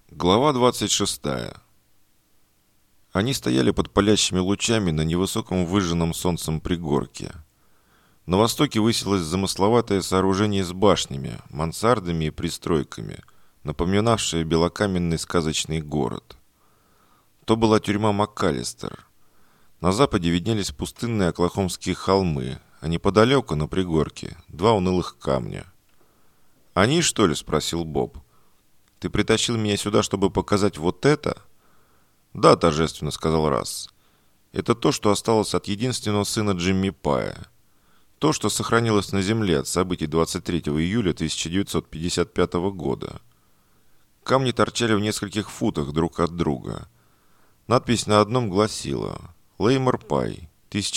Глава 26. Они стояли под палящими лучами на невысоком выжженном солнцем пригорке. На востоке высилось замысловатое сооружение с башнями, мансардами и пристройками, напоминавшее белокаменный сказочный город. То была тюрьма МакАлистер. На западе виднелись пустынные оклахомские холмы, а неподалеку, на пригорке, два унылых камня. «Они, что ли?» – спросил Боб. «Ты притащил меня сюда, чтобы показать вот это?» «Да», – торжественно сказал Расс. «Это то, что осталось от единственного сына Джимми Пая. То, что сохранилось на земле от событий 23 июля 1955 года. Камни торчали в нескольких футах друг от друга. Надпись на одном гласила «Леймор Пай,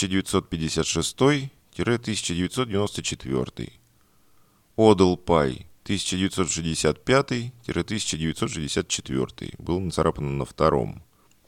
1956-1994». «Одел Пай, 1965-1964» был нацарапан на втором.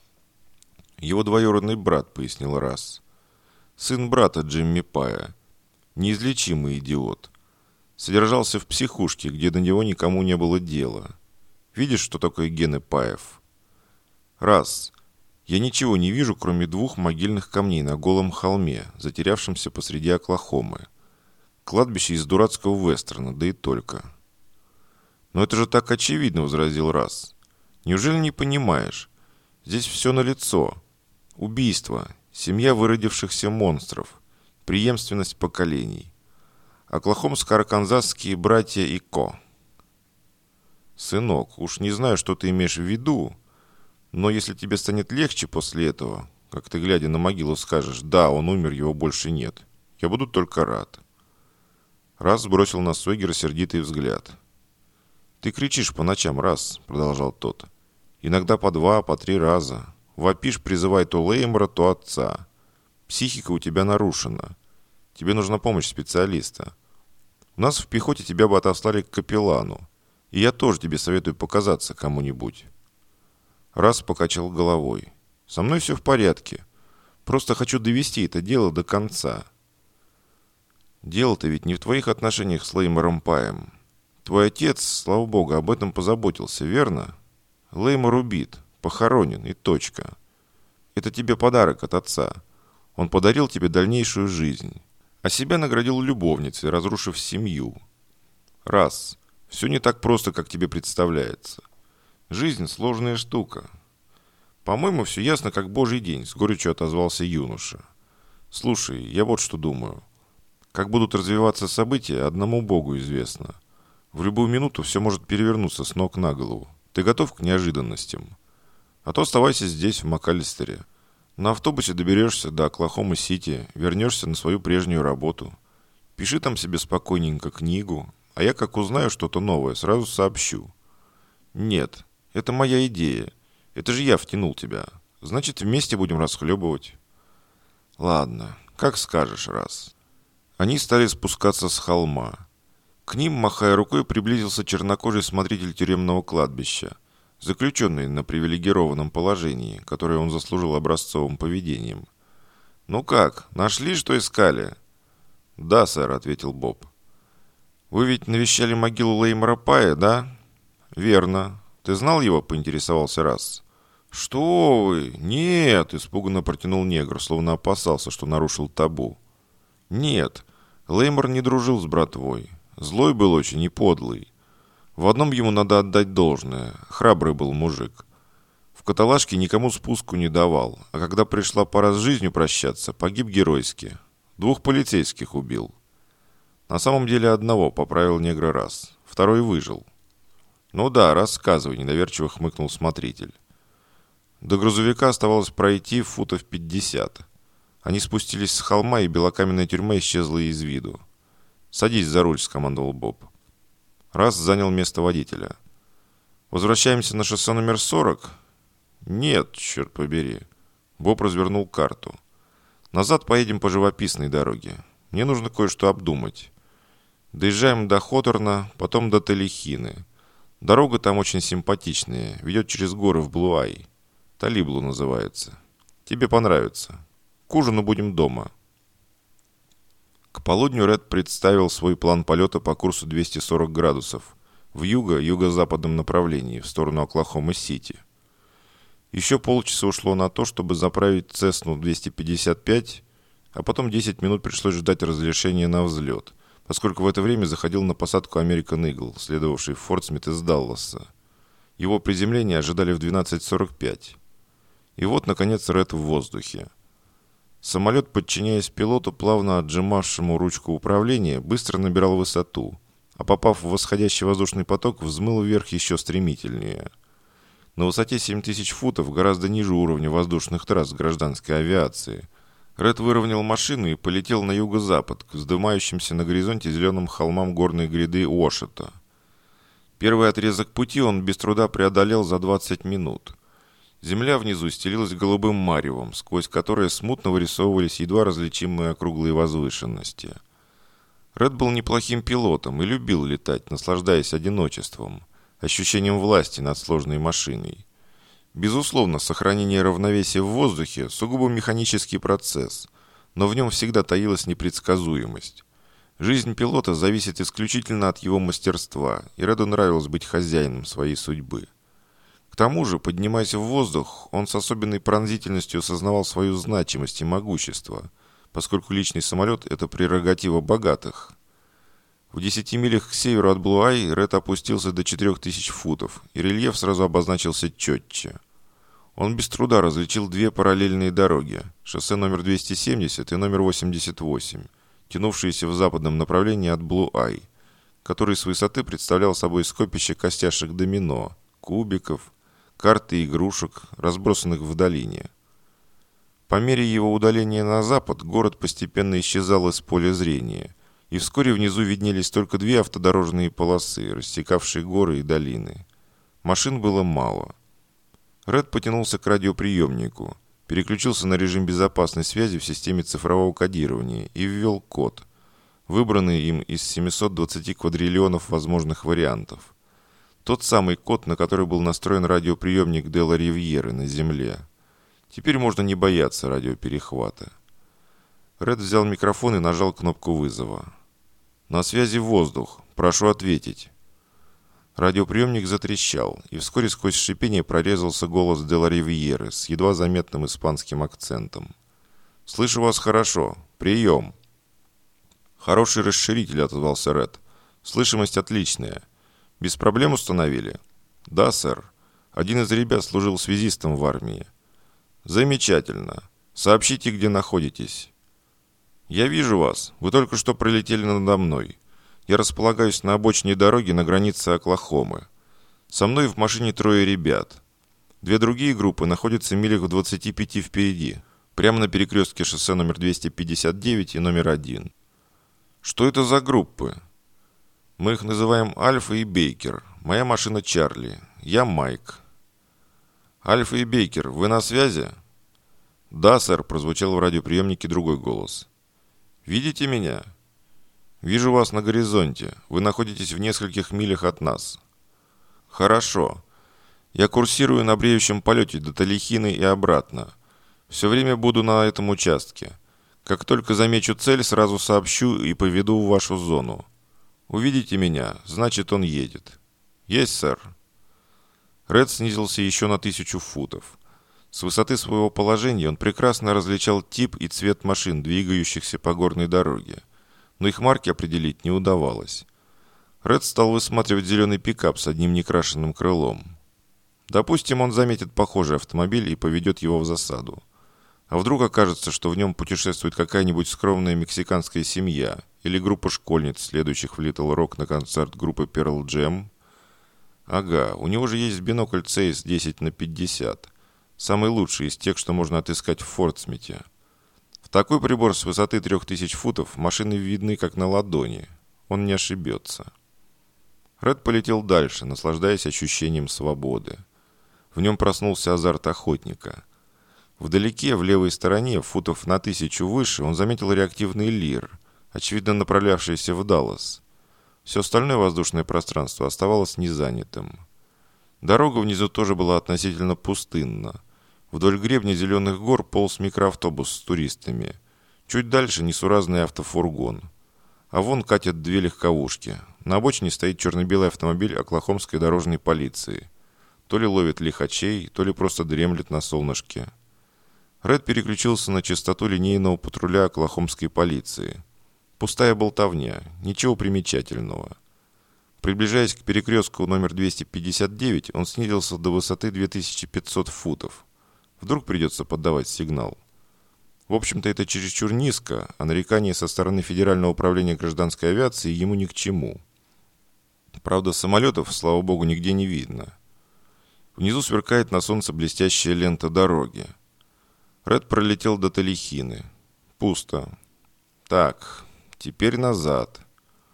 «Его двоюродный брат», — пояснил Расс. «Сын брата Джимми Пая. Неизлечимый идиот. Содержался в психушке, где до него никому не было дела. Видишь, что такое гены Паев?» «Расс, я ничего не вижу, кроме двух могильных камней на голом холме, затерявшемся посреди Оклахомы. Кладбище из дурацкого вестерна, да и только». «Но это же так очевидно», — возразил Расс. «Неужели не понимаешь? Здесь все налицо. Убийство, семья выродившихся монстров, преемственность поколений. Оклахомско-арканзасские братья и Ко». «Сынок, уж не знаю, что ты имеешь в виду, но если тебе станет легче после этого, как ты, глядя на могилу, скажешь: «Да, он умер, его больше нет», я буду только рад». Расс бросил на Сойгера сердитый взгляд. «Ты кричишь по ночам, Расс», — продолжал тот. «Иногда по 2, по 3 раза. Вопишь, призывай то Леймора, то отца. Психика у тебя нарушена. Тебе нужна помощь специалиста. У нас в пехоте тебя бы отослали к капеллану. И я тоже тебе советую показаться кому-нибудь». Расс покачал головой. «Со мной все в порядке. Просто хочу довести это дело до конца». «Дело-то ведь не в твоих отношениях с Леймором Паем. Твой отец, слава богу, об этом позаботился, верно? Леймор убит, похоронен и точка. Это тебе подарок от отца. Он подарил тебе дальнейшую жизнь, а себя наградил любовницей, разрушив семью. Расс, все не так просто, как тебе представляется. Жизнь – сложная штука». «По-моему, все ясно, как божий день», – с горечью отозвался юноша. «Слушай, я вот что думаю. Как будут развиваться события, одному Богу известно. В любую минуту все может перевернуться с ног на голову. Ты готов к неожиданностям? А то оставайся здесь, в МакАлистере. На автобусе доберешься до Оклахомы-Сити, вернешься на свою прежнюю работу. Пиши там себе спокойненько книгу, а я, как узнаю что-то новое, сразу сообщу». «Нет, это моя идея. Это же я втянул тебя. Значит, вместе будем расхлебывать». «Ладно, как скажешь, Расс». Они стали спускаться с холма. К ним, махая рукой, приблизился чернокожий смотритель тюремного кладбища, заключенный на привилегированном положении, которое он заслужил образцовым поведением. «Ну как, нашли, что искали?» «Да, сэр», — ответил Боб. «Вы ведь навещали могилу Леймора Пая, да?» «Верно. Ты знал его?» — поинтересовался Расс. «Что вы? Нет!» — испуганно протянул негр, словно опасался, что нарушил табу. «Нет, Леймор не дружил с братвой. Злой был очень и подлый. В одном ему надо отдать должное. Храбрый был мужик. В каталажке никому спуску не давал, а когда пришла пора с жизнью прощаться, погиб геройски. 2 полицейских убил. На самом деле одного, поправил негра Расс. Второй выжил». «Ну да, рассказывай», — недоверчиво хмыкнул смотритель. До грузовика оставалось пройти футов 50. Они спустились с холма, и белокаменная тюрьма исчезла из виду. «Садись за руль», — скомандовал Боб. Расс занял место водителя. «Возвращаемся на шоссе номер 40?» «Нет, черт побери». Боб развернул карту. «Назад поедем по живописной дороге. Мне нужно кое-что обдумать. Доезжаем до Хоторна, потом до Талихины. Дорога там очень симпатичная, ведет через горы в Блуай. Талиблу называется. Тебе понравится. К ужину будем дома». К полудню Ред представил свой план полета по курсу 240 градусов, в юго-юго-западном направлении, в сторону Оклахома-Сити. Еще полчаса ушло на то, чтобы заправить Цесну 255, а потом 10 минут пришлось ждать разрешения на взлет, поскольку в это время заходил на посадку American Eagle, следовавший в Форт Смит из Далласа. Его приземление ожидали в 12:45. И вот, наконец, Ред в воздухе. Самолет, подчиняясь пилоту, плавно отжимавшему ручку управления, быстро набирал высоту, а попав в восходящий воздушный поток, взмыл вверх еще стремительнее. На высоте 7000 футов, гораздо ниже уровня воздушных трасс гражданской авиации, Ред выровнял машину и полетел на юго-запад, к вздымающимся на горизонте зеленым холмам горной гряды Уошета. Первый отрезок пути он без труда преодолел за 20 минут. Земля внизу стелилась голубым маревом, сквозь которое смутно вырисовывались едва различимые округлые возвышенности. Ред был неплохим пилотом и любил летать, наслаждаясь одиночеством, ощущением власти над сложной машиной. Безусловно, сохранение равновесия в воздухе – сугубо механический процесс, но в нем всегда таилась непредсказуемость. Жизнь пилота зависит исключительно от его мастерства, и Реду нравилось быть хозяином своей судьбы. К тому же, поднимаясь в воздух, он с особенной пронзительностью осознавал свою значимость и могущество, поскольку личный самолет – это прерогатива богатых. В 10 милях к северу от Блу-Ай Ред опустился до 4000 футов, и рельеф сразу обозначился четче. Он без труда различил две параллельные дороги – шоссе номер 270 и номер 88, тянувшиеся в западном направлении от Блу-Ай, который с высоты представлял собой скопище костяшек домино, кубиков, карты игрушек, разбросанных в долине. По мере его удаления на запад город постепенно исчезал из поля зрения, и вскоре внизу виднелись только две автодорожные полосы, рассекавшие горы и долины. Машин было мало. Ред потянулся к радиоприемнику, переключился на режим безопасной связи в системе цифрового кодирования и ввел код, выбранный им из 720 квадриллионов возможных вариантов. Тот самый код, на который был настроен радиоприемник Делла Ривьеры на Земле. Теперь можно не бояться радиоперехвата. Ред взял микрофон и нажал кнопку вызова. «На связи воздух. Прошу ответить». Радиоприемник затрещал, и вскоре сквозь шипение прорезался голос Делла Ривьеры с едва заметным испанским акцентом. «Слышу вас хорошо. Прием». «Хороший расширитель», — отозвался Ред. «Слышимость отличная. Без проблем установили?» «Да, сэр. Один из ребят служил связистом в армии». «Замечательно. Сообщите, где находитесь». «Я вижу вас. Вы только что пролетели надо мной. Я располагаюсь на обочине дороги на границе Оклахомы. Со мной в машине 3 ребят. 2 другие группы находятся в милях в 25 впереди, прямо на перекрестке шоссе номер 259 и номер 1. Что это за группы? Мы их называем Альфа и Бейкер. Моя машина Чарли. Я Майк. Альфа и Бейкер, вы на связи? Да, сэр, прозвучал в радиоприемнике другой голос. Видите меня? Вижу вас на горизонте. Вы находитесь в нескольких милях от нас. Хорошо. Я курсирую на бреющем полете до Талихины и обратно. Все время буду на этом участке. Как только замечу цель, сразу сообщу и поведу в вашу зону. Увидите меня, значит, он едет. Есть, сэр. Ред снизился еще на 1000 футов. С высоты своего положения он прекрасно различал тип и цвет машин, двигающихся по горной дороге, но их марки определить не удавалось. Ред стал высматривать зеленый пикап с одним некрашенным крылом. Допустим, он заметит похожий автомобиль и поведет его в засаду. А вдруг окажется, что в нем путешествует какая-нибудь скромная мексиканская семья или группа школьниц, следующих в Литл Рок на концерт группы Pearl Jam? Ага, у него же есть бинокль Zeiss 10×50, самый лучший из тех, что можно отыскать в Форт Смите. В такой прибор с высоты 3000 футов машины видны как на ладони. Он не ошибется. Ред полетел дальше, наслаждаясь ощущением свободы. В нем проснулся азарт охотника. Вдалеке, в левой стороне, футов на 1000 выше, он заметил реактивный лир, очевидно направлявшийся в Даллас. Все остальное воздушное пространство оставалось незанятым. Дорога внизу тоже была относительно пустынна. Вдоль гребня зеленых гор полз микроавтобус с туристами. Чуть дальше несуразный автофургон. А вон катят две легковушки. На обочине стоит черно-белый автомобиль Оклахомской дорожной полиции. То ли ловит лихачей, то ли просто дремлет на солнышке. Ред переключился на частоту линейного патруля Оклахомской полиции. Пустая болтовня, ничего примечательного. Приближаясь к перекрестку номер 259, он снизился до высоты 2500 футов. Вдруг придется поддавать сигнал. В общем-то, это чересчур низко, а нарекания со стороны Федерального управления гражданской авиации ему ни к чему. Правда, самолетов, слава богу, нигде не видно. Внизу сверкает на солнце блестящая лента дороги. Ред пролетел до Талихины. Пусто. Так, теперь назад.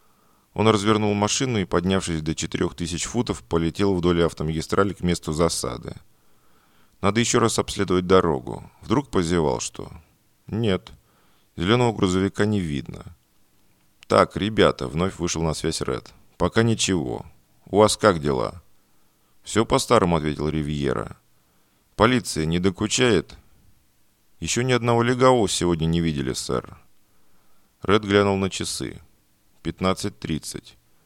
Он развернул машину и, поднявшись до 4000 футов, полетел вдоль автомагистрали к месту засады. Надо еще раз обследовать дорогу. Вдруг позевал, что... Нет, зеленого грузовика не видно. Так, ребята, вновь вышел на связь Ред. Пока ничего. У вас как дела? Все по-старому, ответил Ривьера. Полиция не докучает? Еще ни одного легавого сегодня не видели, сэр. Ред глянул на часы. 15:30.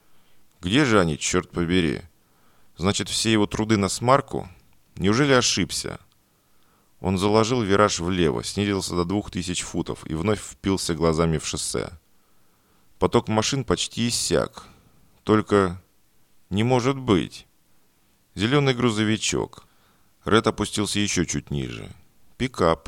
Где же они, черт побери? Значит, все его труды на смарку? Неужели ошибся? Он заложил вираж влево, снизился до 2000 футов и вновь впился глазами в шоссе. Поток машин почти иссяк. Только не может быть. Зеленый грузовичок. Ред опустился еще чуть ниже. Пикап.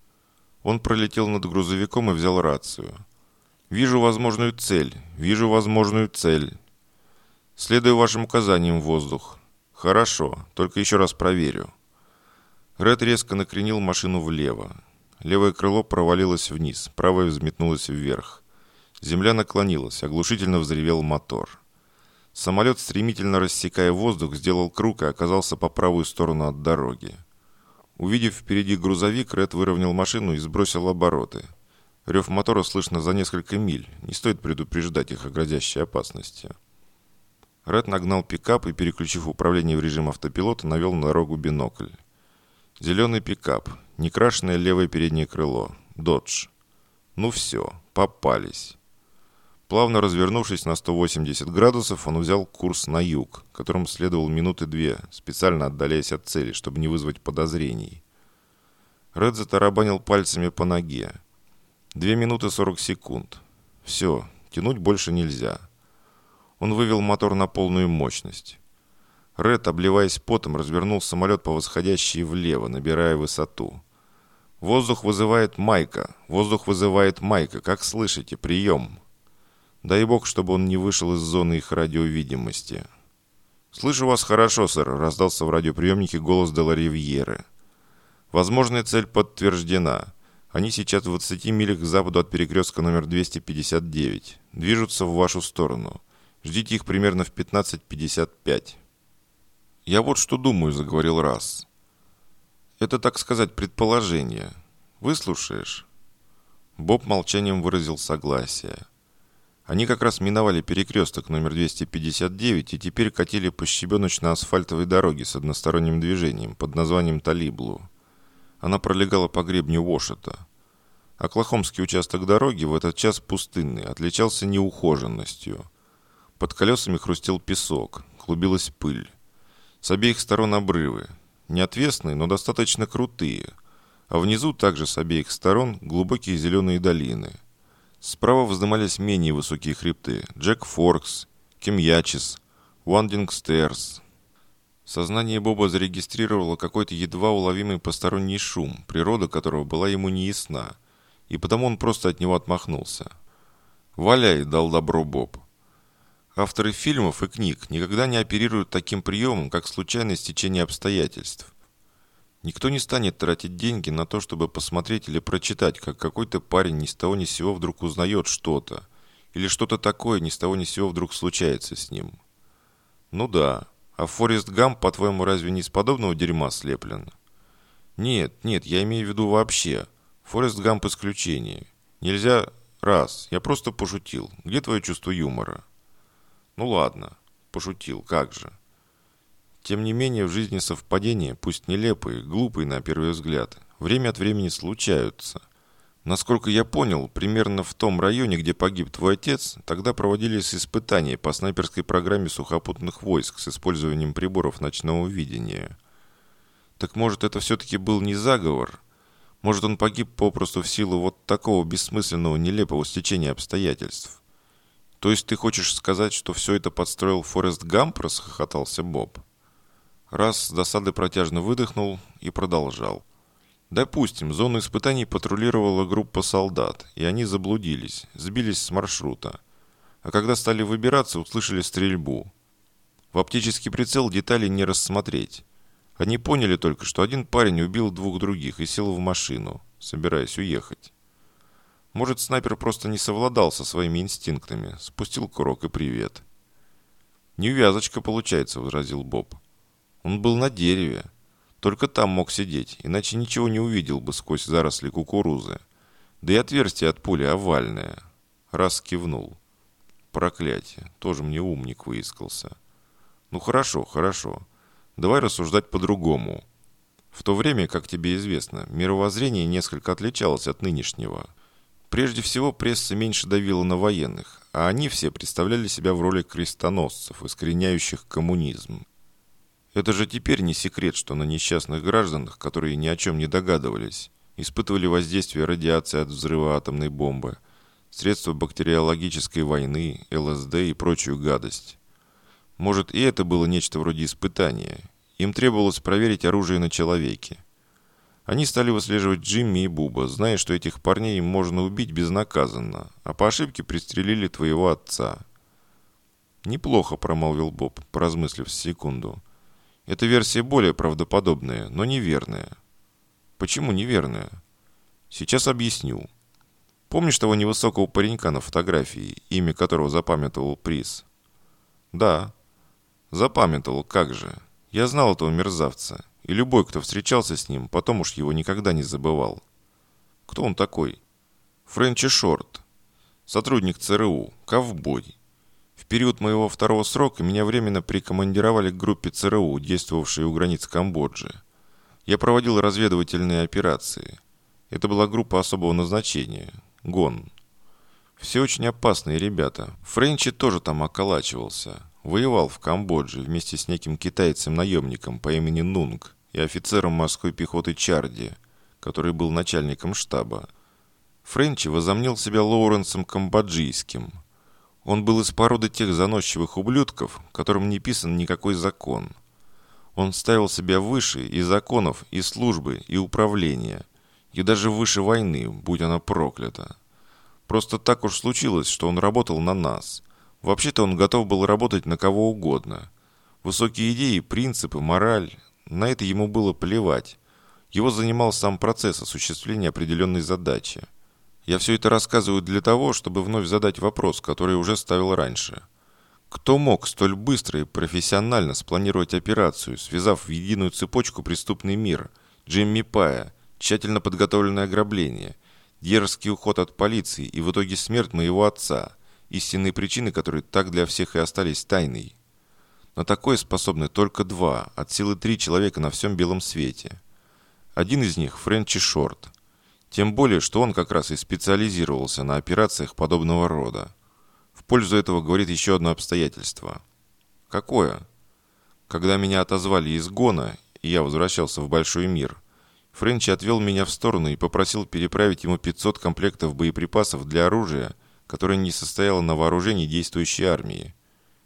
Он пролетел над грузовиком и взял рацию. «Вижу возможную цель. Вижу возможную цель. Следую вашим указаниям в воздух. Хорошо, только еще раз проверю». Ред резко накренил машину влево. Левое крыло провалилось вниз, правое взметнулось вверх. Земля наклонилась, оглушительно взревел мотор. Самолет, стремительно рассекая воздух, сделал круг и оказался по правую сторону от дороги. Увидев впереди грузовик, Ред выровнял машину и сбросил обороты. Рев мотора слышно за несколько миль, не стоит предупреждать их о грозящей опасности. Ред нагнал пикап и, переключив управление в режим автопилота, навел на дорогу бинокль. Зеленый пикап, некрашенное левое переднее крыло, «Додж». Ну все, попались. Плавно развернувшись на 180 градусов, он взял курс на юг, которым следовал минуты 2, специально отдаляясь от цели, чтобы не вызвать подозрений. Ред затарабанил пальцами по ноге. 2 минуты 40 секунд. Все, тянуть больше нельзя. Он вывел мотор на полную мощность. Ред, обливаясь потом, развернул самолет по восходящей влево, набирая высоту. «Воздух вызывает Майка! Воздух вызывает Майка! Как слышите? Прием!» Дай бог, чтобы он не вышел из зоны их радиовидимости. «Слышу вас хорошо, сэр», — раздался в радиоприемнике голос де ла Ривьеры. «Возможная цель подтверждена. Они сейчас в 20 милях к западу от перекрестка номер 259. Движутся в вашу сторону. Ждите их примерно в 15:55. «Я вот что думаю», — заговорил Расс. «Это, так сказать, предположение. Выслушаешь?» Боб молчанием выразил согласие. Они как раз миновали перекресток номер 259 и теперь катили по щебеночно-асфальтовой дороге с односторонним движением под названием Талиблу. Она пролегала по гребню Уошета. Оклахомский участок дороги в этот час пустынный, отличался неухоженностью. Под колесами хрустел песок, клубилась пыль. С обеих сторон обрывы, не отвесные, но достаточно крутые, а внизу также с обеих сторон глубокие зеленые долины. Справа вздымались менее высокие хребты – Джек Форкс, Кемьячис, Уандинг Стерс. Сознание Боба зарегистрировало какой-то едва уловимый посторонний шум, природа которого была ему неясна, и потому он просто от него отмахнулся. «Валяй», – дал добро Боб. Авторы фильмов и книг никогда не оперируют таким приемом, как случайное стечение обстоятельств. Никто не станет тратить деньги на то, чтобы посмотреть или прочитать, как какой-то парень ни с того ни с сего вдруг узнает что-то, или что-то такое ни с того ни с сего вдруг случается с ним. Ну да, а Форест Гамп, по-твоему, разве не из подобного дерьма слеплен? Нет, я имею в виду вообще. Форест Гамп исключение. Нельзя... Раз, я просто пошутил. Где твое чувство юмора? Ну ладно, пошутил, как же. Тем не менее, в жизни совпадения, пусть нелепые, глупые на первый взгляд, время от времени случаются. Насколько я понял, примерно в том районе, где погиб твой отец, тогда проводились испытания по снайперской программе сухопутных войск с использованием приборов ночного видения. Так может, это все-таки был не заговор? Может, он погиб попросту в силу вот такого бессмысленного, нелепого стечения обстоятельств? То есть ты хочешь сказать, что все это подстроил Форест Гамп, расхохотался Боб. Раз с досады протяжно выдохнул и продолжал. Допустим, зону испытаний патрулировала группа солдат, и они заблудились, сбились с маршрута. А когда стали выбираться, услышали стрельбу. В оптический прицел деталей не рассмотреть. Они поняли только, что один парень убил двух других и сел в машину, собираясь уехать. Может, снайпер просто не совладал со своими инстинктами, спустил курок и привет. «Неувязочка получается», — возразил Боб. «Он был на дереве. Только там мог сидеть, иначе ничего не увидел бы сквозь заросли кукурузы. Да и отверстие от пули овальное». Раз кивнул. «Проклятие, тоже мне умник выискался». «Ну хорошо, хорошо. Давай рассуждать по-другому. В то время, как тебе известно, мировоззрение несколько отличалось от нынешнего. Прежде всего, пресса меньше давила на военных, а они все представляли себя в роли крестоносцев, искореняющих коммунизм. Это же теперь не секрет, что на несчастных гражданах, которые ни о чем не догадывались, испытывали воздействие радиации от взрыва атомной бомбы, средства бактериологической войны, ЛСД и прочую гадость. Может, и это было нечто вроде испытания. Им требовалось проверить оружие на человеке. Они стали выслеживать Джимми и Буба, зная, что этих парней можно убить безнаказанно, а по ошибке пристрелили твоего отца. «Неплохо», — промолвил Боб, поразмыслив секунду. «Эта версия более правдоподобная, но неверная». «Почему неверная?» «Сейчас объясню. Помнишь того невысокого паренька на фотографии, имя которого запамятовал приз?» «Да». «Запамятовал, как же. Я знал этого мерзавца, и любой, кто встречался с ним, потом уж его никогда не забывал». «Кто он такой?» «Френчи Шорт. Сотрудник ЦРУ. Ковбой. В период моего второго срока меня временно прикомандировали к группе ЦРУ, действовавшей у границ Камбоджи. Я проводил разведывательные операции. Это была группа особого назначения. ГОН. Все очень опасные ребята. Френчи тоже там околачивался. Воевал в Камбодже вместе с неким китайцем-наемником по имени Нунг и офицером морской пехоты Чарди, который был начальником штаба. Френчи возомнил себя Лоуренсом Камбоджийским. Он был из породы тех заносчивых ублюдков, которым не писан никакой закон. Он ставил себя выше и законов, и службы, и управления, и даже выше войны, будь она проклята. Просто так уж случилось, что он работал на нас. Вообще-то он готов был работать на кого угодно. Высокие идеи, принципы, мораль – на это ему было плевать. Его занимал сам процесс осуществления определенной задачи. Я все это рассказываю для того, чтобы вновь задать вопрос, который уже ставил раньше. Кто мог столь быстро и профессионально спланировать операцию, связав в единую цепочку преступный мир, Джимми Пая, тщательно подготовленное ограбление, дерзкий уход от полиции и в итоге смерть моего отца, истинные причины, которые так для всех и остались тайной? На такое способны только два, от силы 3 человека на всем белом свете. Один из них – Френчи Шорт. Тем более, что он как раз и специализировался на операциях подобного рода. В пользу этого говорит еще одно обстоятельство. Какое? Когда меня отозвали из ГОНа, и я возвращался в большой мир, Френчи отвел меня в сторону и попросил переправить ему 500 комплектов боеприпасов для оружия, которое не состояло на вооружении действующей армии.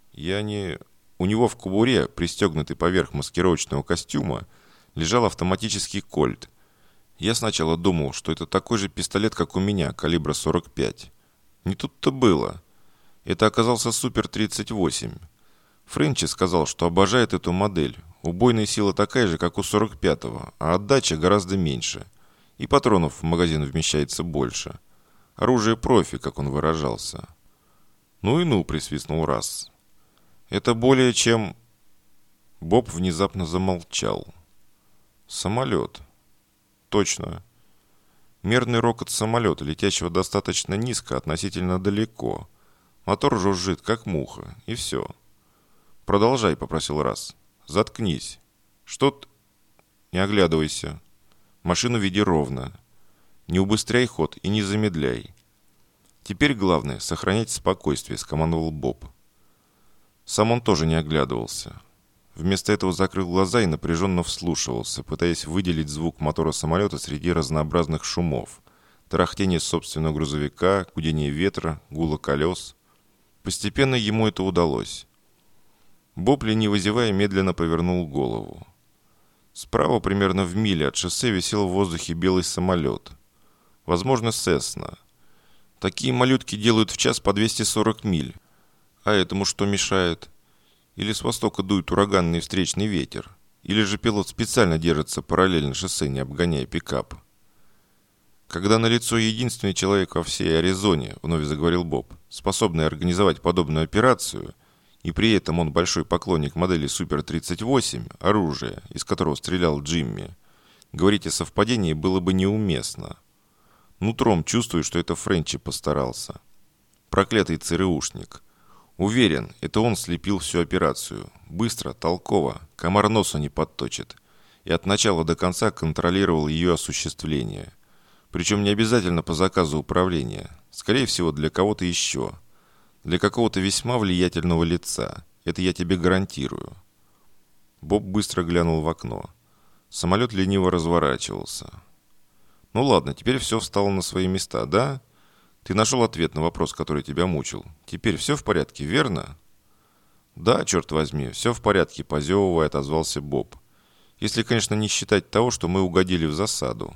У него в кобуре, пристегнутый поверх маскировочного костюма, лежал автоматический кольт. Я сначала думал, что это такой же пистолет, как у меня, калибра 45. Не тут-то было. Это оказался Супер-38. Френчи сказал, что обожает эту модель. Убойная сила такая же, как у 45-го, а отдача гораздо меньше. И патронов в магазин вмещается больше. Оружие профи, как он выражался. «Ну и ну», — присвистнул Расс. «Это более чем...» Боб внезапно замолчал. «Самолет». «Точно. Мерный рокот самолета, летящего достаточно низко, относительно далеко. Мотор жужжит, как муха, и все». «Продолжай», — попросил Расс. «Заткнись. Что ты...» «Не оглядывайся. Машину веди ровно. Не убыстряй ход и не замедляй. Теперь главное – сохранять спокойствие», – скомандовал Боб. Сам он тоже не оглядывался. Вместо этого закрыл глаза и напряженно вслушивался, пытаясь выделить звук мотора самолета среди разнообразных шумов. Тарахтение собственного грузовика, гудение ветра, гула колес. Постепенно ему это удалось. Боб, лениво зевая, медленно повернул голову. Справа, примерно в миле от шоссе, висел в воздухе белый самолет. Возможно, Cessna. Такие малютки делают в час по 240 миль. А этому что мешает? Или с востока дует ураганный встречный ветер? Или же пилот специально держится параллельно шоссе, не обгоняя пикап? «Когда налицо единственный человек во всей Аризоне, — вновь заговорил Боб, — способный организовать подобную операцию, и при этом он большой поклонник модели Супер-38, оружия, из которого стрелял Джимми, говорить о совпадении было бы неуместно. Нутром чувствую, что это Френчи постарался. Проклятый ЦРУшник. Уверен, это он слепил всю операцию. Быстро, толково, комар носу не подточит. И от начала до конца контролировал ее осуществление. Причем не обязательно по заказу управления. Скорее всего, для кого-то еще. Для какого-то весьма влиятельного лица. Это я тебе гарантирую». Боб быстро глянул в окно. Самолет лениво разворачивался. «Ну ладно, теперь все встало на свои места, да? Ты нашел ответ на вопрос, который тебя мучил. Теперь все в порядке, верно?» «Да, черт возьми, все в порядке», — позевывая, отозвался Боб. «Если, конечно, не считать того, что мы угодили в засаду».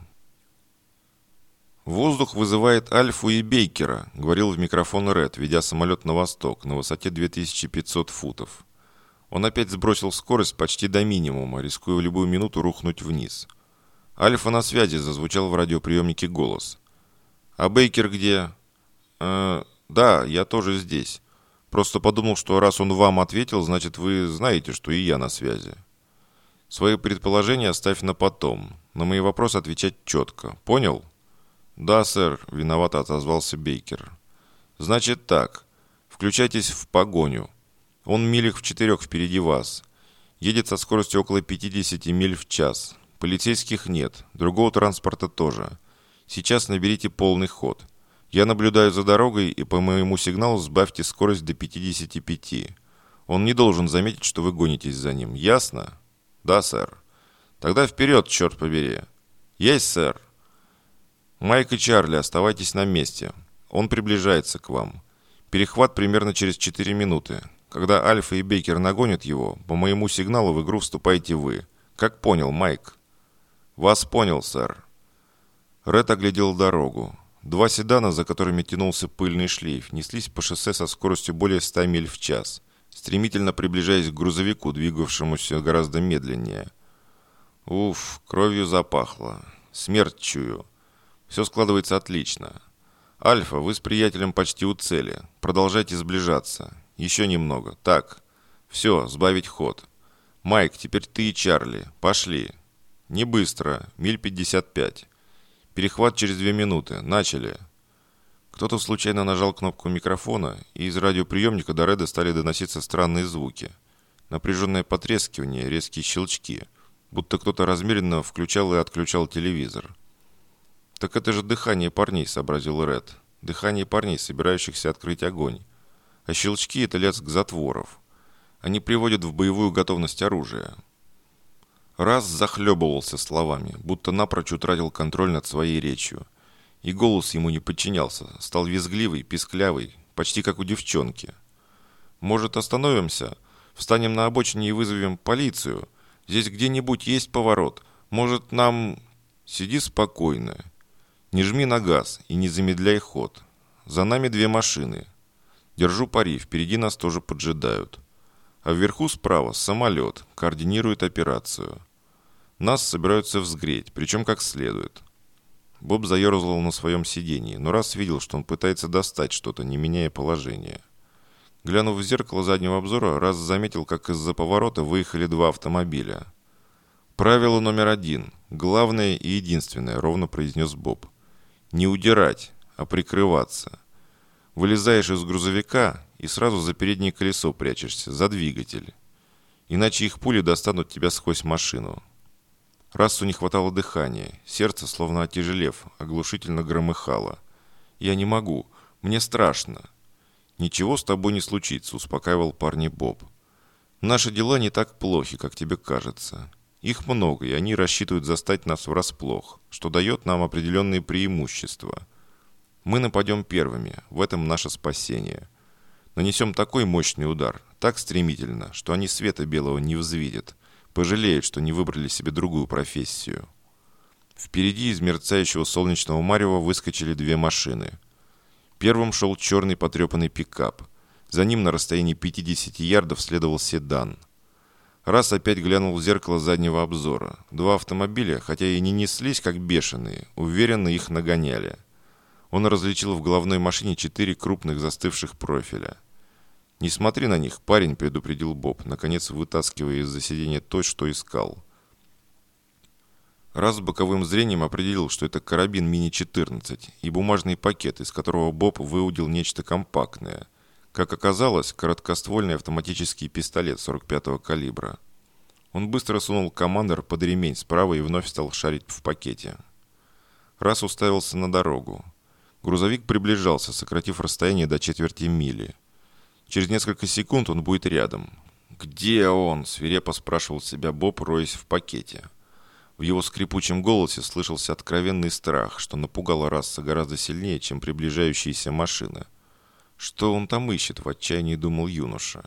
«Воздух вызывает Альфу и Бейкера», — говорил в микрофон Ред, ведя самолет на восток, на высоте 2500 футов. Он опять сбросил скорость почти до минимума, рискуя в любую минуту рухнуть вниз. «Альфа на связи», — зазвучал в радиоприемнике голос. «А Бейкер где?» «Да, я тоже здесь. Просто подумал, что раз он вам ответил, значит, вы знаете, что и я на связи. Свои предположения оставь на потом. На мои вопросы отвечать четко. Понял?» «Да, сэр», — виновато отозвался Бейкер. «Значит так. Включайтесь в погоню. Он милях в 4 впереди вас. Едет со скоростью около 50 миль в час. Полицейских нет. Другого транспорта тоже. Сейчас наберите полный ход. Я наблюдаю за дорогой, и по моему сигналу сбавьте скорость до 55. Он не должен заметить, что вы гонитесь за ним. Ясно?» «Да, сэр». «Тогда вперед, черт побери». «Есть, сэр». «Майк и Чарли, оставайтесь на месте. Он приближается к вам. Перехват примерно через 4 минуты. Когда Альфа и Бейкер нагонят его, по моему сигналу в игру вступаете вы. Как понял, Майк?» «Вас понял, сэр». Ред оглядел дорогу. 2 седана, за которыми тянулся пыльный шлейф, неслись по шоссе со скоростью более 100 миль в час, стремительно приближаясь к грузовику, двигавшемуся гораздо медленнее. «Уф, кровью запахло. Смерть чую. Все складывается отлично. Альфа, вы с приятелем почти у цели. Продолжайте сближаться. Еще немного. Так. Все, сбавить ход. Майк, теперь ты и Чарли. Пошли. Не быстро. Миль 55. Перехват через 2 минуты. Начали». Кто-то случайно нажал кнопку микрофона, и из радиоприемника до Реда стали доноситься странные звуки. Напряженное потрескивание, резкие щелчки. Будто кто-то размеренно включал и отключал телевизор. «Так это же дыхание парней», — сообразил Ред. «Дыхание парней, собирающихся открыть огонь. А щелчки — это лязг затворов. Они приводят в боевую готовность оружия». Раз захлебывался словами, будто напрочь утратил контроль над своей речью. И голос ему не подчинялся, стал визгливый, писклявый, почти как у девчонки. «Может, остановимся? Встанем на обочине и вызовем полицию? Здесь где-нибудь есть поворот. Может, нам...» «Сиди спокойно. Не жми на газ и не замедляй ход. За нами 2 машины. Держу пари, впереди нас тоже поджидают. А вверху справа самолет, координирует операцию. Нас собираются взгреть, причем как следует». Боб заерзал на своем сидении, но раз видел, что он пытается достать что-то, не меняя положение. Глянув в зеркало заднего обзора, раз заметил, как из-за поворота выехали 2 автомобиля. «Правило номер 1. Главное и единственное», — ровно произнес Боб. «Не удирать, а прикрываться. Вылезаешь из грузовика и сразу за переднее колесо прячешься, за двигатель. Иначе их пули достанут тебя сквозь машину». Рассу не хватало дыхания, сердце, словно отяжелев, оглушительно громыхало. «Я не могу, мне страшно». «Ничего с тобой не случится», — успокаивал парня Боб. «Наши дела не так плохи, как тебе кажется. Их много, и они рассчитывают застать нас врасплох, что дает нам определенные преимущества. Мы нападем первыми, в этом наше спасение. Нанесем такой мощный удар, так стремительно, что они света белого не взвидят, пожалеют, что не выбрали себе другую профессию». Впереди из мерцающего солнечного марева выскочили две машины. Первым шел черный потрепанный пикап. За ним на расстоянии 50 ярдов следовал седан. Расс опять глянул в зеркало заднего обзора. Два автомобиля, хотя и не неслись как бешеные, уверенно их нагоняли. Он различил в головной машине 4 крупных застывших профиля. «Не смотри на них, парень», — предупредил Боб, наконец вытаскивая из-за сиденья то, что искал. Расс боковым зрением определил, что это карабин Мини-14 и бумажный пакет, из которого Боб выудил нечто компактное. Как оказалось, короткоствольный автоматический пистолет 45-го калибра. Он быстро сунул командор под ремень справа и вновь стал шарить в пакете. Расс уставился на дорогу. Грузовик приближался, сократив расстояние до четверти мили. Через несколько секунд он будет рядом. «Где он?» – свирепо спрашивал себя Боб, роясь в пакете. В его скрипучем голосе слышался откровенный страх, что напугало Расса гораздо сильнее, чем приближающиеся машины. Что он там ищет, в отчаянии думал юноша.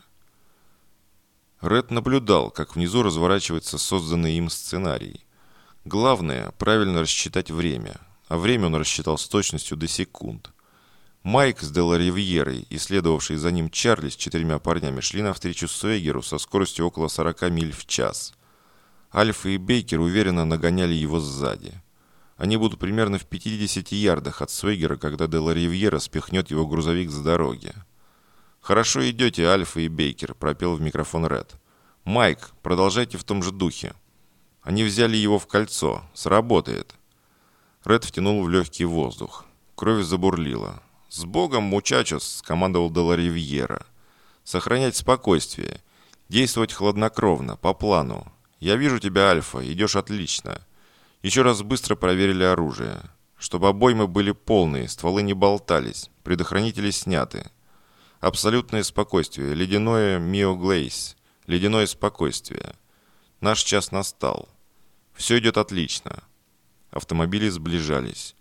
Ред наблюдал, как внизу разворачивается созданный им сценарий. Главное – правильно рассчитать время, а время он рассчитал с точностью до секунд. Майк с Делла Ривьерой и следовавший за ним Чарли с 4 парнями шли навстречу Суэгеру со скоростью около 40 миль в час. Альфа и Бейкер уверенно нагоняли его сзади. Они будут примерно в 50 ярдах от Суэгера, когда Делла Ривьера спихнет его грузовик с дороги. «Хорошо идете, Альфа и Бейкер», – пропел в микрофон Ред. «Майк, продолжайте в том же духе». Они взяли его в кольцо. Сработает. Ред втянул в легкий воздух. Кровь забурлила. «С Богом, мучачос!» – скомандовал Делла Ривьера. «Сохранять спокойствие. Действовать хладнокровно, по плану. Я вижу тебя, Альфа, идешь отлично. Еще раз быстро проверили оружие. Чтобы обоймы были полные, стволы не болтались, предохранители сняты. Абсолютное спокойствие, ледяное Мио Глейс, ледяное спокойствие. Наш час настал. Все идет отлично». Автомобили сближались.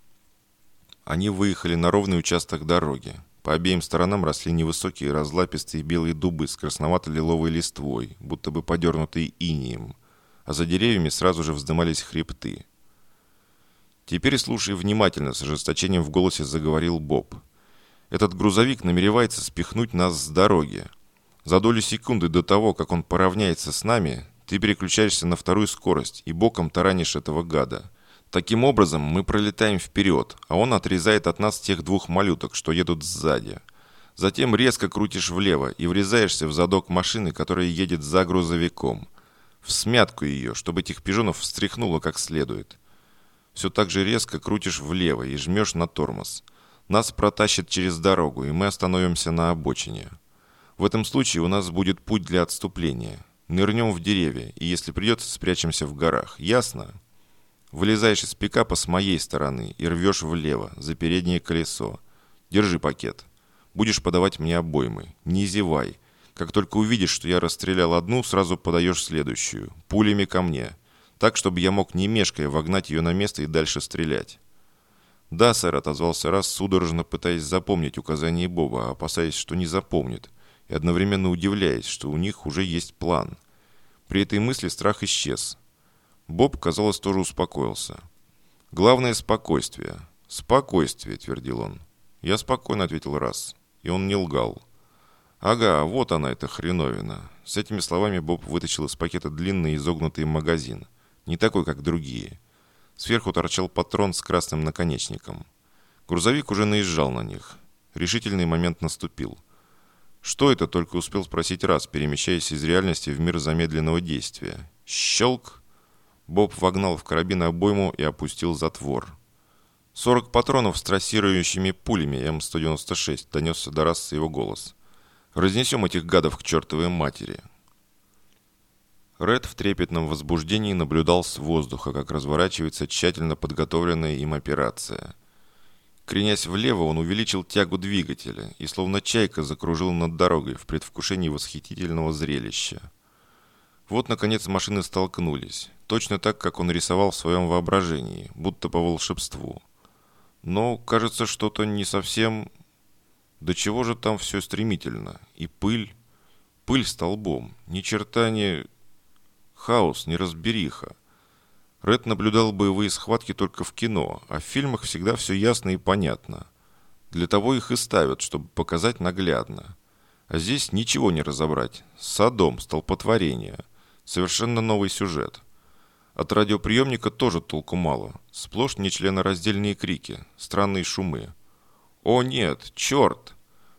Они выехали на ровный участок дороги. По обеим сторонам росли невысокие разлапистые белые дубы с красновато-лиловой листвой, будто бы подернутые инеем, а за деревьями сразу же вздымались хребты. «Теперь слушай внимательно», — с ожесточением в голосе заговорил Боб. «Этот грузовик намеревается спихнуть нас с дороги. За долю секунды до того, как он поравняется с нами, ты переключаешься на вторую скорость и боком таранишь этого гада. Таким образом, мы пролетаем вперед, а он отрезает от нас тех 2 малюток, что едут сзади. Затем резко крутишь влево и врезаешься в задок машины, которая едет за грузовиком. В смятку ее, чтобы этих пижонов встряхнуло как следует. Все так же резко крутишь влево и жмешь на тормоз. Нас протащит через дорогу, и мы остановимся на обочине. В этом случае у нас будет путь для отступления. Нырнем в деревья, и если придется, спрячемся в горах. Ясно? Вылезаешь из пикапа с моей стороны и рвешь влево, за переднее колесо. Держи пакет. Будешь подавать мне обоймы. Не зевай. Как только увидишь, что я расстрелял одну, сразу подаешь следующую. Пулями ко мне. Так, чтобы я мог, не мешкая, вогнать ее на место и дальше стрелять». «Да, сэр», — отозвался Расс, судорожно пытаясь запомнить указания Боба, опасаясь, что не запомнит, и одновременно удивляясь, что у них уже есть план. При этой мысли страх исчез. Боб, казалось, тоже успокоился. «Главное — спокойствие». «Спокойствие», — твердил он. «Я спокойно», — ответил Расс. И он не лгал. «Ага, вот она, эта хреновина». С этими словами Боб вытащил из пакета длинный изогнутый магазин. Не такой, как другие. Сверху торчал патрон с красным наконечником. Грузовик уже наезжал на них. Решительный момент наступил. «Что это?» — только успел спросить Расс, перемещаясь из реальности в мир замедленного действия. «Щелк!» Боб вогнал в карабин обойму и опустил затвор. 40 патронов с трассирующими пулями М196, донесся до Расса его голос. «Разнесем этих гадов к чертовой матери». Ред в трепетном возбуждении наблюдал с воздуха, как разворачивается тщательно подготовленная им операция. Кренясь влево, он увеличил тягу двигателя и, словно чайка, закружил над дорогой в предвкушении восхитительного зрелища. Вот, наконец, машины столкнулись, точно так, как он рисовал в своем воображении, будто по волшебству. Но, кажется, что-то не совсем... До чего же там все стремительно? И пыль? Пыль столбом. Ни черта не... Хаос, неразбериха. Ред наблюдал боевые схватки только в кино, а в фильмах всегда все ясно и понятно. Для того их и ставят, чтобы показать наглядно. А здесь ничего не разобрать. Содом, столпотворение. Совершенно новый сюжет. От радиоприемника тоже толку мало. Сплошь нечленораздельные крики, странные шумы. «О нет, черт!»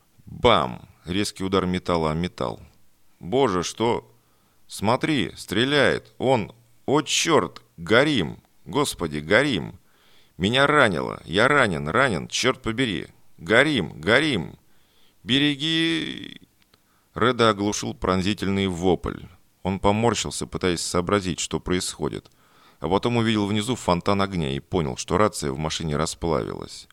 Бам! Резкий удар металла о металл. «Боже, что...» «Смотри, стреляет! Он... О, черт! Горим! Господи, горим! Меня ранило! Я ранен! Черт побери! Горим! Горим! Береги...» Реда оглушил пронзительный вопль. Он поморщился, пытаясь сообразить, что происходит. А потом увидел внизу фонтан огня и понял, что рация в машине расплавилась.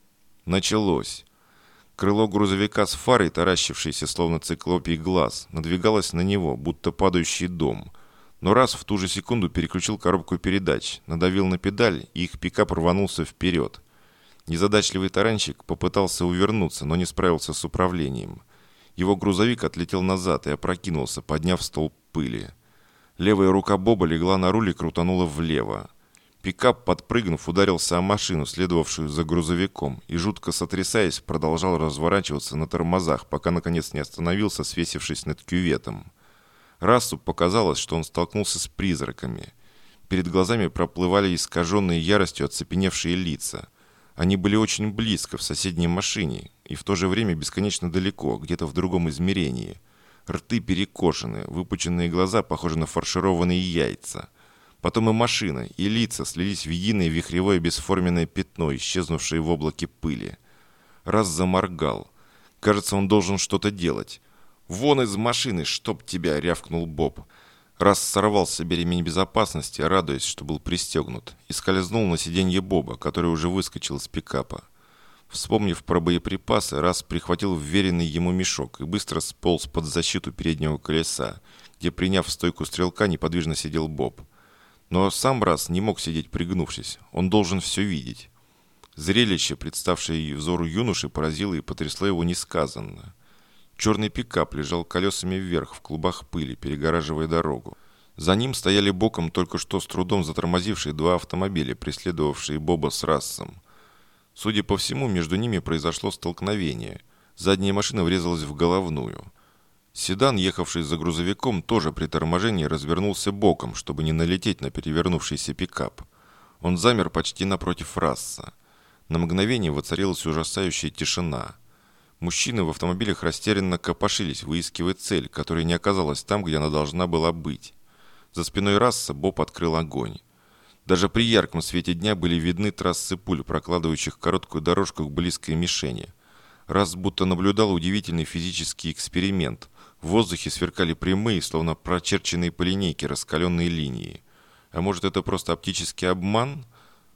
Началось. Крыло грузовика с фарой, таращившейся словно циклопий глаз, надвигалось на него, будто падающий дом. Но раз в ту же секунду переключил коробку передач, надавил на педаль, и их пикап рванулся вперед. Незадачливый таранщик попытался увернуться, но не справился с управлением. Его грузовик отлетел назад и опрокинулся, подняв столб пыли. Левая рука Боба легла на руль и крутанула влево. Пикап, подпрыгнув, ударился о машину, следовавшую за грузовиком, и, жутко сотрясаясь, продолжал разворачиваться на тормозах, пока, наконец, не остановился, свесившись над кюветом. Рассу показалось, что он столкнулся с призраками. Перед глазами проплывали искаженные яростью оцепеневшие лица. Они были очень близко, в соседней машине, и в то же время бесконечно далеко, где-то в другом измерении. Рты перекошены, выпученные глаза похожи на фаршированные яйца. Потом и машина, и лица слились в единое вихревое бесформенное пятно, исчезнувшее в облаке пыли. Раз заморгал. Кажется, он должен что-то делать. «Вон из машины, чтоб тебя!» — рявкнул Боб. Раз сорвал с себя ремень безопасности, радуясь, что был пристегнут, и скользнул на сиденье Боба, который уже выскочил из пикапа. Вспомнив про боеприпасы, Раз прихватил вверенный ему мешок и быстро сполз под защиту переднего колеса, где, приняв стойку стрелка, неподвижно сидел Боб. Но сам Раз не мог сидеть пригнувшись, он должен все видеть. Зрелище, представшее взору юноши, поразило и потрясло его несказанно. Черный пикап лежал колесами вверх в клубах пыли, перегораживая дорогу. За ним стояли боком только что с трудом затормозившие два автомобиля, преследовавшие Боба с Рассом. Судя по всему, между ними произошло столкновение. Задняя машина врезалась в головную. Седан, ехавший за грузовиком, тоже при торможении развернулся боком, чтобы не налететь на перевернувшийся пикап. Он замер почти напротив Расса. На мгновение воцарилась ужасающая тишина. Мужчины в автомобилях растерянно копошились, выискивая цель, которая не оказалась там, где она должна была быть. За спиной Расса Боб открыл огонь. Даже при ярком свете дня были видны трассы пуль, прокладывающих короткую дорожку к близкой мишени. Расс будто наблюдал удивительный физический эксперимент. В воздухе сверкали прямые, словно прочерченные по линейке, раскаленные линии. А может, это просто оптический обман?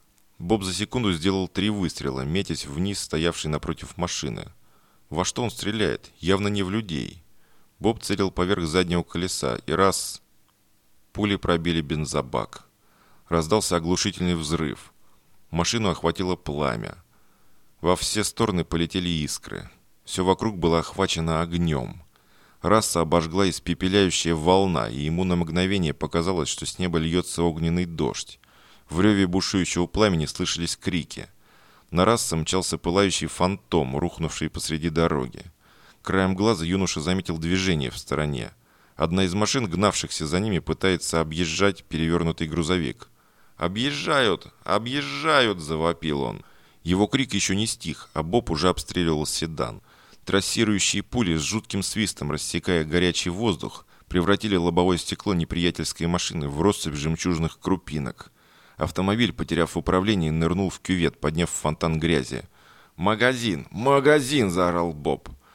Боб за секунду сделал 3 выстрела, метясь вниз, стоявший напротив машины. Во что он стреляет? Явно не в людей. Боб целил поверх заднего колеса, и раз... Пули пробили бензобак. Раздался оглушительный взрыв. Машину охватило пламя. Во все стороны полетели искры. Все вокруг было охвачено огнем. Расса обожгла испепеляющая волна, и ему на мгновение показалось, что с неба льется огненный дождь. В реве бушующего пламени слышались крики. На Расса мчался пылающий фантом, рухнувший посреди дороги. Краем глаза юноша заметил движение в стороне. Одна из машин, гнавшихся за ними, пытается объезжать перевернутый грузовик. «Объезжают! Объезжают!» – завопил он. Его крик еще не стих, а Боб уже обстреливал седан. Трассирующие пули с жутким свистом, рассекая горячий воздух, превратили лобовое стекло неприятельской машины в россыпь жемчужных крупинок. Автомобиль, потеряв управление, нырнул в кювет, подняв фонтан грязи. «Магазин! Магазин!» – заорал Боб.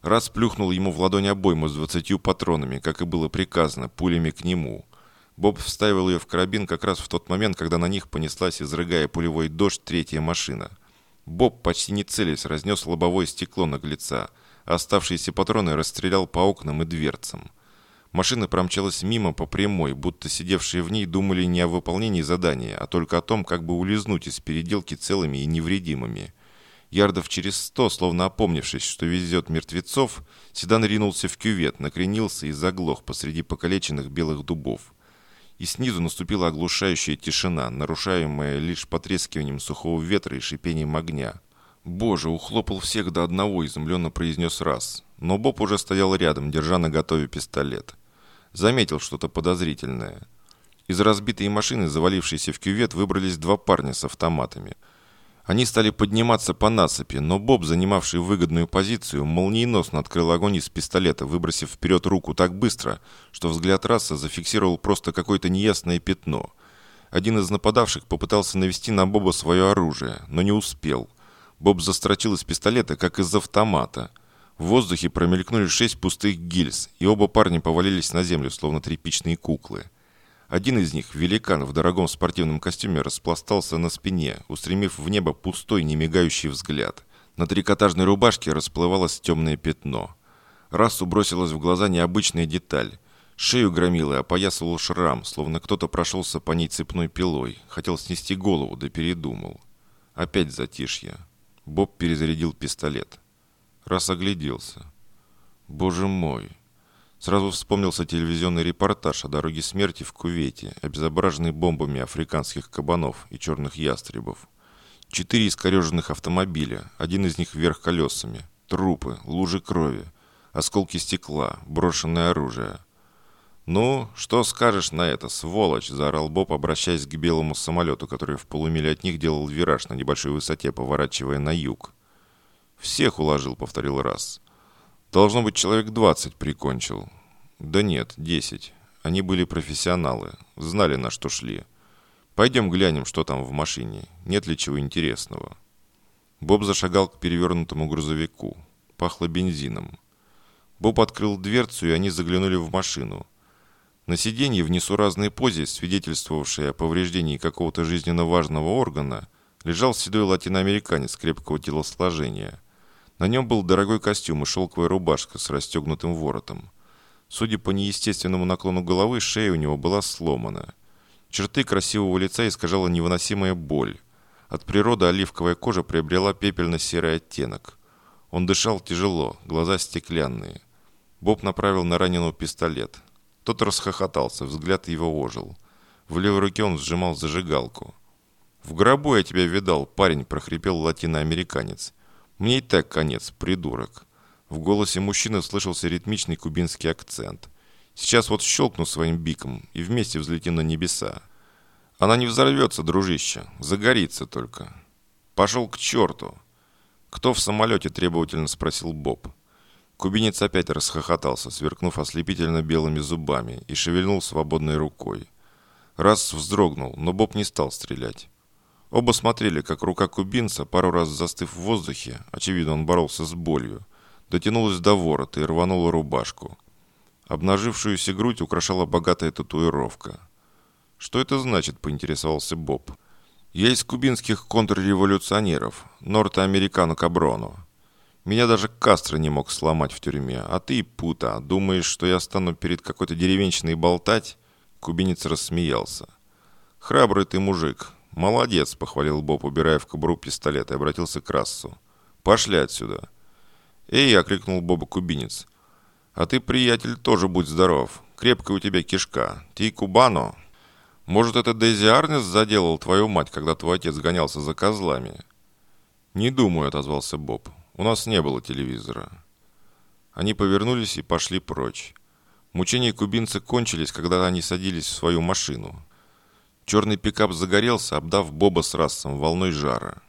Раз плюхнул ему в ладонь обойму с 20 патронами, как и было приказано, пулями к нему. Боб вставил ее в карабин как раз в тот момент, когда на них понеслась, изрыгая пулевой дождь, третья машина. Боб, почти не целясь, разнес лобовое стекло наглеца, а оставшиеся патроны расстрелял по окнам и дверцам. Машина промчалась мимо по прямой, будто сидевшие в ней думали не о выполнении задания, а только о том, как бы улизнуть из переделки целыми и невредимыми. Ярдов через 100, словно опомнившись, что везет мертвецов, седан ринулся в кювет, накренился и заглох посреди покалеченных белых дубов. И снизу наступила оглушающая тишина, нарушаемая лишь потрескиванием сухого ветра и шипением огня. «Боже, ухлопал всех до одного», — изумленно произнес Расс. Но Боб уже стоял рядом, держа наготове пистолет. Заметил что-то подозрительное. Из разбитой машины, завалившейся в кювет, выбрались два парня с автоматами. Они стали подниматься по насыпи, но Боб, занимавший выгодную позицию, молниеносно открыл огонь из пистолета, выбросив вперед руку так быстро, что взгляд Расса зафиксировал просто какое-то неясное пятно. Один из нападавших попытался навести на Боба свое оружие, но не успел. Боб застрочил из пистолета, как из автомата. В воздухе промелькнули 6 пустых гильз, и оба парня повалились на землю, словно тряпичные куклы. Один из них, великан в дорогом спортивном костюме, распластался на спине, устремив в небо пустой, немигающий взгляд. На трикотажной рубашке расплывалось темное пятно. Рассу бросилась в глаза необычная деталь. Шею громилы опоясывал шрам, словно кто-то прошелся по ней цепной пилой. Хотел снести голову, да передумал. Опять затишье. Боб перезарядил пистолет. Расс огляделся. «Боже мой!» Сразу вспомнился телевизионный репортаж о дороге смерти в Кувейте, обезображенный бомбами африканских кабанов и черных ястребов. 4 искореженных автомобиля, один из них вверх колесами, трупы, лужи крови, осколки стекла, брошенное оружие. «Ну, что скажешь на это, сволочь?» – заорал Боб, обращаясь к белому самолету, который в полумиле от них делал вираж на небольшой высоте, поворачивая на юг. «Всех уложил», – повторил Расс. «Должно быть, человек 20 прикончил». «Да нет, 10. Они были профессионалы, знали, на что шли. Пойдем глянем, что там в машине, нет ли чего интересного». Боб зашагал к перевернутому грузовику. Пахло бензином. Боб открыл дверцу, и они заглянули в машину. На сиденье в несуразной позе, свидетельствовавшей о повреждении какого-то жизненно важного органа, лежал седой латиноамериканец крепкого телосложения. На нем был дорогой костюм и шелковая рубашка с расстегнутым воротом. Судя по неестественному наклону головы, шея у него была сломана. Черты красивого лица искажала невыносимая боль. От природы оливковая кожа приобрела пепельно-серый оттенок. Он дышал тяжело, глаза стеклянные. Боб направил на раненого пистолет. Тот расхохотался, взгляд его ожил. В левой руке он сжимал зажигалку. «В гробу я тебя видал, парень», – прохрипел латиноамериканец. «Мне и так конец, придурок». В голосе мужчины слышался ритмичный кубинский акцент. «Сейчас вот щелкну своим биком и вместе взлетим на небеса». «Она не взорвется, дружище, загорится только». «Пошел к черту». «Кто в самолете?» – требовательно спросил Боб. Кубинец опять расхохотался, сверкнув ослепительно белыми зубами, и шевельнул свободной рукой. Расс вздрогнул, но Боб не стал стрелять. Оба смотрели, как рука кубинца, пару раз застыв в воздухе, очевидно, он боролся с болью, дотянулась до ворота и рванула рубашку. Обнажившуюся грудь украшала богатая татуировка. «Что это значит?» – поинтересовался Боб. «Я из кубинских контрреволюционеров, Норте-Американо Каброно. Меня даже Кастро не мог сломать в тюрьме, а ты, пута, думаешь, что я стану перед какой-то деревенщиной болтать?» Кубинец рассмеялся. «Храбрый ты мужик. Молодец», – похвалил Боб, убирая в кобуру пистолет, и обратился к Рассу. «Пошли отсюда». «Эй!» – окликнул Боба кубинец. «А ты, приятель, тоже будь здоров. Крепкая у тебя кишка. Ты кубано? Может, это Дейзи Арнес заделал твою мать, когда твой отец гонялся за козлами?» «Не думаю», – отозвался Боб. «У нас не было телевизора». Они повернулись и пошли прочь. Мучения кубинца кончились, когда они садились в свою машину. Черный пикап загорелся, обдав Боба с Рассом волной жара.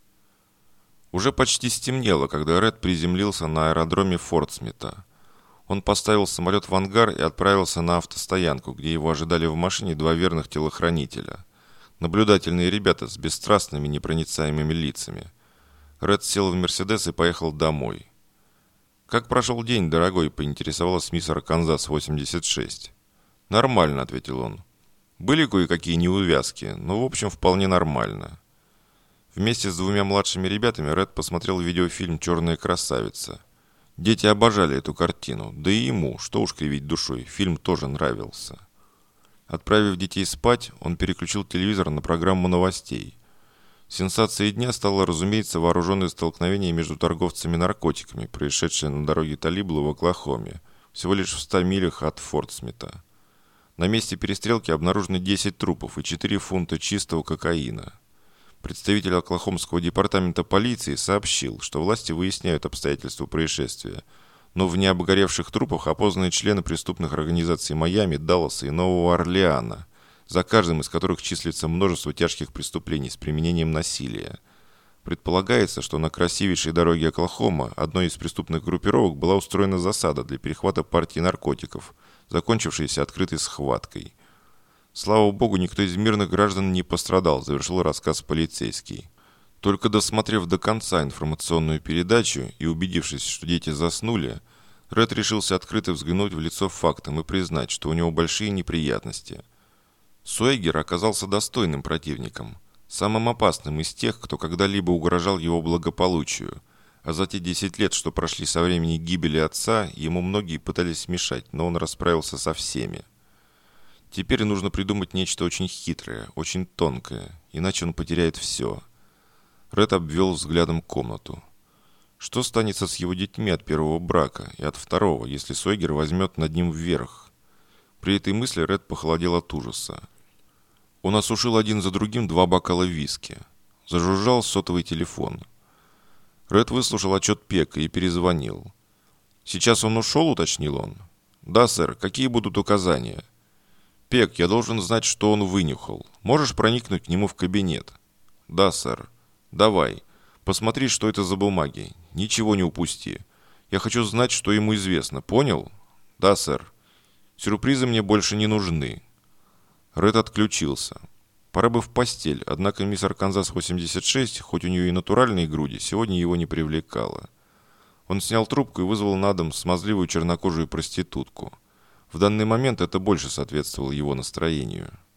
Уже почти стемнело, когда Ред приземлился на аэродроме Форт-Смита. Он поставил самолет в ангар и отправился на автостоянку, где его ожидали в машине 2 верных телохранителя. Наблюдательные ребята с бесстрастными, непроницаемыми лицами. Ред сел в «Мерседес» и поехал домой. «Как прошел день, дорогой?» – поинтересовалась мисс Арканзас 86. «Нормально», – ответил он. «Были кое-какие неувязки, но в общем вполне нормально». Вместе с двумя младшими ребятами Ред посмотрел видеофильм «Черная красавица». Дети обожали эту картину, да и ему, что уж кривить душой, фильм тоже нравился. Отправив детей спать, он переключил телевизор на программу новостей. Сенсацией дня стало, разумеется, вооруженное столкновение между торговцами наркотиками, происшедшее на дороге Талиблу в Оклахоме, всего лишь в 100 милях от Форт Смита. На месте перестрелки обнаружены 10 трупов и 4 фунта чистого кокаина. Представитель Оклахомского департамента полиции сообщил, что власти выясняют обстоятельства происшествия, но в необгоревших трупах опознаны члены преступных организаций Майами, Далласа и Нового Орлеана, за каждым из которых числится множество тяжких преступлений с применением насилия. Предполагается, что на красивейшей дороге Оклахома одной из преступных группировок была устроена засада для перехвата партии наркотиков, закончившейся открытой схваткой. Слава богу, никто из мирных граждан не пострадал, завершил рассказ полицейский. Только досмотрев до конца информационную передачу и убедившись, что дети заснули, Ред решился открыто взглянуть в лицо фактам и признать, что у него большие неприятности. Суэгер оказался достойным противником, самым опасным из тех, кто когда-либо угрожал его благополучию, а за те 10 лет, что прошли со времени гибели отца, ему многие пытались мешать, но он расправился со всеми. Теперь нужно придумать нечто очень хитрое, очень тонкое, иначе он потеряет все. Ред обвел взглядом комнату. Что станется с его детьми от первого брака и от второго, если Сойгер возьмет над ним вверх? При этой мысли Ред похолодел от ужаса. Он осушил один за другим 2 бокала виски. Зажужжал сотовый телефон. Ред выслушал отчет Пека и перезвонил. «Сейчас он ушел?» – уточнил он. «Да, сэр. Какие будут указания?» «Пек, я должен знать, что он вынюхал. Можешь проникнуть к нему в кабинет?» «Да, сэр». «Давай. Посмотри, что это за бумаги. Ничего не упусти. Я хочу знать, что ему известно. Понял?» «Да, сэр». «Сюрпризы мне больше не нужны». Ред отключился. Пора бы в постель, однако мисс Арканзас 86, хоть у нее и натуральные груди, сегодня его не привлекала. Он снял трубку и вызвал на дом смазливую чернокожую проститутку. В данный момент это больше соответствовало его настроению.